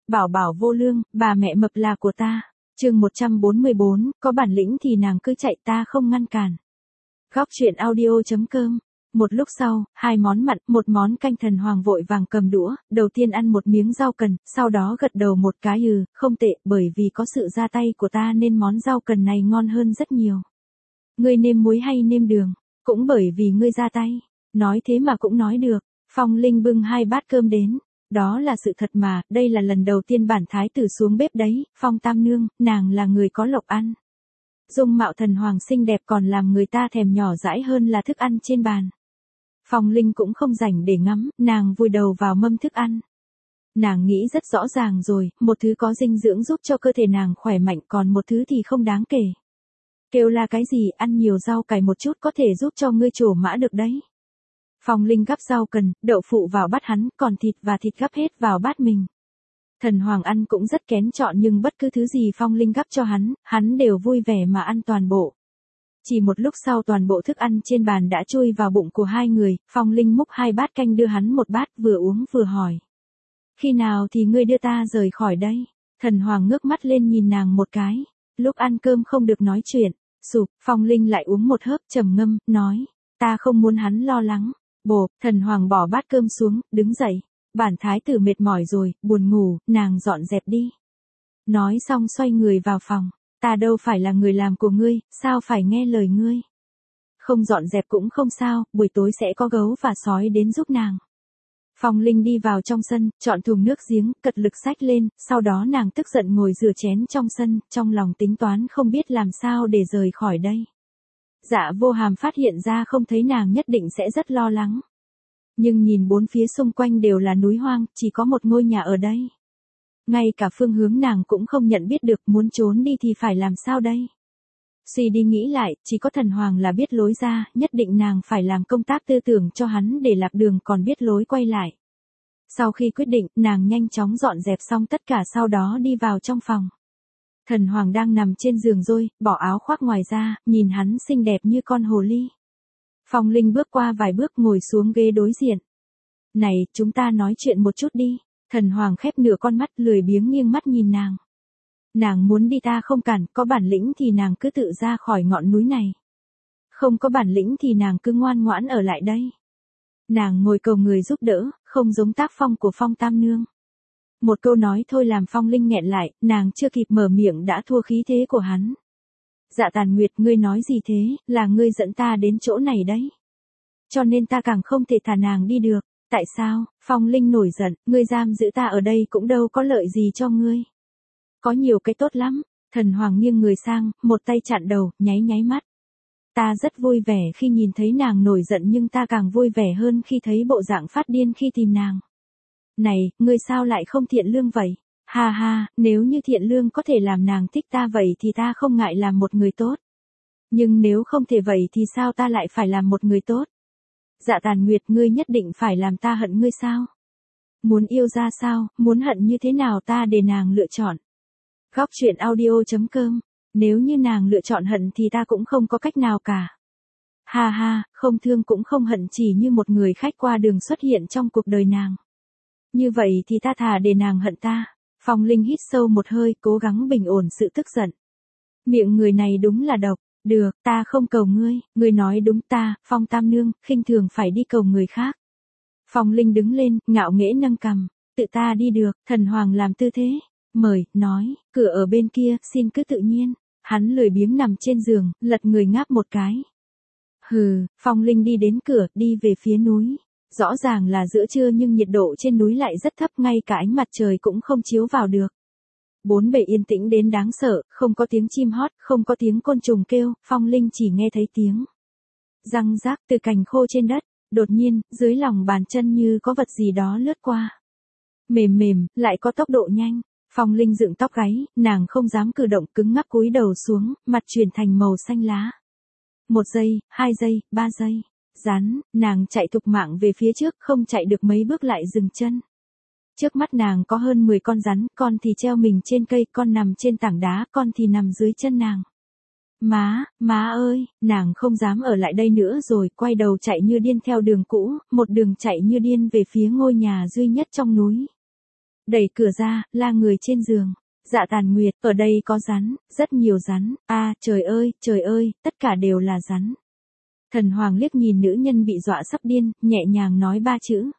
bảo bảo vô lương, bà mẹ mập là của ta. Chương 144, có bản lĩnh thì nàng cứ chạy, ta không ngăn cản. Góc truyện audio.com. Một lúc sau, 2 món mặn, 1 món canh. Thần Hoàng vội vàng cầm đũa, đầu tiên ăn một miếng rau cần, sau đó gật đầu một cái không tệ, bởi vì có sự ra tay của ta nên món rau cần này ngon hơn rất nhiều. Ngươi nêm muối hay nêm đường? Cũng bởi vì ngươi ra tay. Nói thế mà cũng nói được. Phong Linh bưng 2 bát cơm đến. Đó là sự thật mà, đây là lần đầu tiên bản thái tử xuống bếp đấy, Phong Tam Nương, nàng là người có lộc ăn. Dung mạo Thần Hoàng xinh đẹp còn làm người ta thèm nhỏ dãi hơn là thức ăn trên bàn. Phong Linh cũng không rảnh để ngắm, nàng vùi đầu vào mâm thức ăn. Nàng nghĩ rất rõ ràng rồi, một thứ có dinh dưỡng giúp cho cơ thể nàng khỏe mạnh, còn một thứ thì không đáng kể. Kêu là cái gì, ăn nhiều rau cải một chút có thể giúp cho ngươi trổ mã được đấy. Phong Linh gắp rau cần, đậu phụ vào bát hắn, còn thịt và thịt gắp hết vào bát mình. Thần Hoàng ăn cũng rất kén chọn nhưng bất cứ thứ gì Phong Linh gắp cho hắn đều vui vẻ mà ăn toàn bộ. Chỉ một lúc sau toàn bộ thức ăn trên bàn đã chui vào bụng của 2 người, Phong Linh múc 2 bát canh đưa hắn một bát, vừa uống vừa hỏi. Khi nào thì ngươi đưa ta rời khỏi đây? Thần Hoàng ngước mắt lên nhìn nàng một cái. Lúc ăn cơm không được nói chuyện. Sụp, Phong Linh lại uống một hớp, trầm ngâm, nói. Ta không muốn hắn lo lắng. Bộp, Thần Hoàng bỏ bát cơm xuống, đứng dậy. Bản thái tử mệt mỏi rồi, buồn ngủ, nàng dọn dẹp đi. Nói xong xoay người vào phòng. Ta đâu phải là người làm của ngươi, sao phải nghe lời ngươi? Không dọn dẹp cũng không sao, buổi tối sẽ có gấu và sói đến giúp nàng. Phong Linh đi vào trong sân, chọn thùng nước giếng, cật lực xách lên, sau đó nàng tức giận ngồi rửa chén trong sân, trong lòng tính toán không biết làm sao để rời khỏi đây. Dạ Vô Hàm phát hiện ra không thấy nàng nhất định sẽ rất lo lắng. Nhưng nhìn bốn phía xung quanh đều là núi hoang, chỉ có một ngôi nhà ở đây. Ngay cả phương hướng nàng cũng không nhận biết được, muốn trốn đi thì phải làm sao đây? Suy đi nghĩ lại, chỉ có Thần Hoàng là biết lối ra, nhất định nàng phải làm công tác tư tưởng cho hắn để lạc đường còn biết lối quay lại. Sau khi quyết định, nàng nhanh chóng dọn dẹp xong tất cả sau đó đi vào trong phòng. Thần Hoàng đang nằm trên giường rồi, bỏ áo khoác ngoài ra, nhìn hắn xinh đẹp như con hồ ly. Phong Linh bước qua vài bước ngồi xuống ghế đối diện. Này, chúng ta nói chuyện một chút đi. Thần Hoàng khép nửa con mắt lười biếng nghiêng mắt nhìn nàng. Nàng muốn đi ta không cản, có bản lĩnh thì nàng cứ tự ra khỏi ngọn núi này. Không có bản lĩnh thì nàng cứ ngoan ngoãn ở lại đây. Nàng ngồi cầu người giúp đỡ, không giống tác phong của Phong Tam Nương. Một câu nói thôi làm Phong Linh nghẹn lại, nàng chưa kịp mở miệng đã thua khí thế của hắn. Dạ Tàn Nguyệt, ngươi nói gì thế, là ngươi dẫn ta đến chỗ này đấy. Cho nên ta càng không thể thả nàng đi được. Tại sao? Phong Linh nổi giận, ngươi giam giữ ta ở đây cũng đâu có lợi gì cho ngươi. Có nhiều cái tốt lắm. Thần Hoàng nghiêng người sang, một tay chặn đầu, nháy mắt. Ta rất vui vẻ khi nhìn thấy nàng nổi giận nhưng ta càng vui vẻ hơn khi thấy bộ dạng phát điên khi tìm nàng. Này, ngươi sao lại không thiện lương vậy? Ha ha, nếu như thiện lương có thể làm nàng thích ta vậy thì ta không ngại làm một người tốt. Nhưng nếu không thể vậy thì sao ta lại phải làm một người tốt? Dạ Tàn Nguyệt, ngươi nhất định phải làm ta hận ngươi sao? Muốn yêu ra sao, muốn hận như thế nào ta để nàng lựa chọn. Góc truyện audio.com. Nếu như nàng lựa chọn hận thì ta cũng không có cách nào cả. Ha ha, không thương cũng không hận, chỉ như một người khách qua đường xuất hiện trong cuộc đời nàng. Như vậy thì ta thà để nàng hận ta. Phong Linh hít sâu một hơi, cố gắng bình ổn sự tức giận. Miệng người này đúng là độc. Được, ta không cầu ngươi nói đúng, ta, Phong Tam Nương, khinh thường phải đi cầu người khác. Phong Linh đứng lên, ngạo nghễ nâng cằm, tự ta đi được. Thần Hoàng làm tư thế, mời, nói, cửa ở bên kia, xin cứ tự nhiên. Hắn lười biếng nằm trên giường, lật người ngáp một cái. Hừ, Phong Linh đi đến cửa, đi về phía núi. Rõ ràng là giữa trưa nhưng nhiệt độ trên núi lại rất thấp, ngay cả ánh mặt trời cũng không chiếu vào được. Bốn bề yên tĩnh đến đáng sợ, không có tiếng chim hót, không có tiếng côn trùng kêu, Phong Linh chỉ nghe thấy tiếng răng rác từ cành khô trên đất. Đột nhiên, dưới lòng bàn chân như có vật gì đó lướt qua. Mềm, lại có tốc độ nhanh. Phong Linh dựng tóc gáy, nàng không dám cử động, cứng ngắc cúi đầu xuống, mặt chuyển thành màu xanh lá. 1 giây, 2 giây, 3 giây. Rắn, nàng chạy thục mạng về phía trước, không chạy được mấy bước lại dừng chân. Trước mắt nàng có hơn 10 con rắn, con thì treo mình trên cây, con nằm trên tảng đá, con thì nằm dưới chân nàng. Má ơi, nàng không dám ở lại đây nữa rồi, quay đầu chạy như điên theo đường cũ, một đường chạy như điên về phía ngôi nhà duy nhất trong núi. Đẩy cửa ra, la người trên giường. Dạ Tàn Nguyệt, ở đây có rắn, rất nhiều rắn, trời ơi, tất cả đều là rắn. Thần Hoàng liếc nhìn nữ nhân bị dọa sắp điên, nhẹ nhàng nói 3 chữ.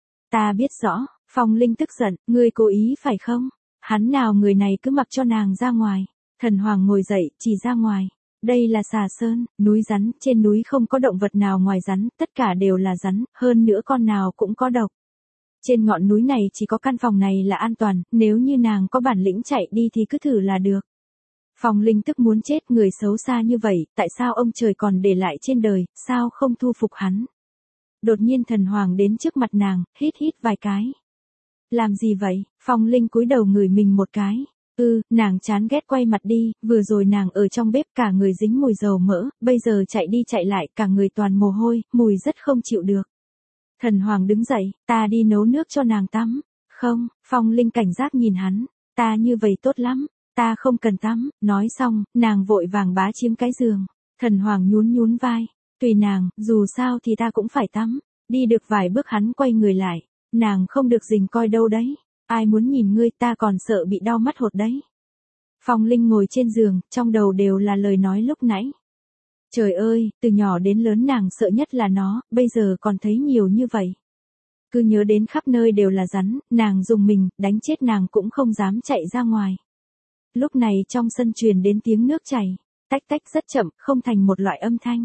Ta biết rõ. Phong Linh tức giận, ngươi cố ý phải không? Hắn nào người này cứ mặc cho nàng ra ngoài. Thần Hoàng ngồi dậy, chỉ ra ngoài. Đây là Xà Sơn, núi rắn, trên núi không có động vật nào ngoài rắn, tất cả đều là rắn, hơn nữa con nào cũng có độc. Trên ngọn núi này chỉ có căn phòng này là an toàn, nếu như nàng có bản lĩnh chạy đi thì cứ thử là được. Phong Linh tức muốn chết, người xấu xa như vậy, tại sao ông trời còn để lại trên đời, sao không thu phục hắn? Đột nhiên Thần Hoàng đến trước mặt nàng, hít vài cái. Làm gì vậy? Phong Linh cúi đầu ngửi mình một cái. Nàng chán ghét quay mặt đi, vừa rồi nàng ở trong bếp cả người dính mùi dầu mỡ, bây giờ chạy đi chạy lại cả người toàn mồ hôi, mùi rất không chịu được. Thần Hoàng đứng dậy, ta đi nấu nước cho nàng tắm. Không, Phong Linh cảnh giác nhìn hắn, ta như vậy tốt lắm, ta không cần tắm, nói xong, nàng vội vàng bá chiếm cái giường. Thần Hoàng nhún vai, tùy nàng, dù sao thì ta cũng phải tắm. Đi được vài bước hắn quay người lại, nàng không được rình coi đâu đấy. Ai muốn nhìn ngươi, ta còn sợ bị đau mắt hột đấy. Phong Linh ngồi trên giường, trong đầu đều là lời nói lúc nãy. Trời ơi, từ nhỏ đến lớn nàng sợ nhất là nó, bây giờ còn thấy nhiều như vậy. Cứ nhớ đến khắp nơi đều là rắn, nàng dùng mình, đánh chết nàng cũng không dám chạy ra ngoài. Lúc này trong sân truyền đến tiếng nước chảy, tách tách rất chậm, không thành một loại âm thanh.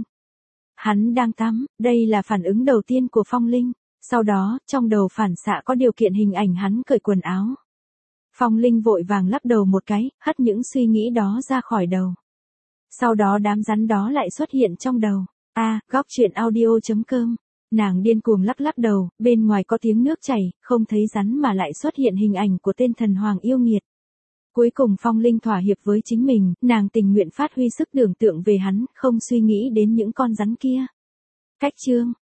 Hắn đang tắm, đây là phản ứng đầu tiên của Phong Linh. Sau đó, trong đầu phản xạ có điều kiện hình ảnh hắn cởi quần áo. Phong Linh vội vàng lắc đầu một cái, hất những suy nghĩ đó ra khỏi đầu. Sau đó đám rắn đó lại xuất hiện trong đầu. Góc truyện audio.com. Nàng điên cuồng lắc đầu, bên ngoài có tiếng nước chảy, không thấy rắn mà lại xuất hiện hình ảnh của tên thần hoàng yêu nghiệt. Cuối cùng Phong Linh thỏa hiệp với chính mình, nàng tình nguyện phát huy sức tưởng tượng về hắn, không suy nghĩ đến những con rắn kia. Cách chương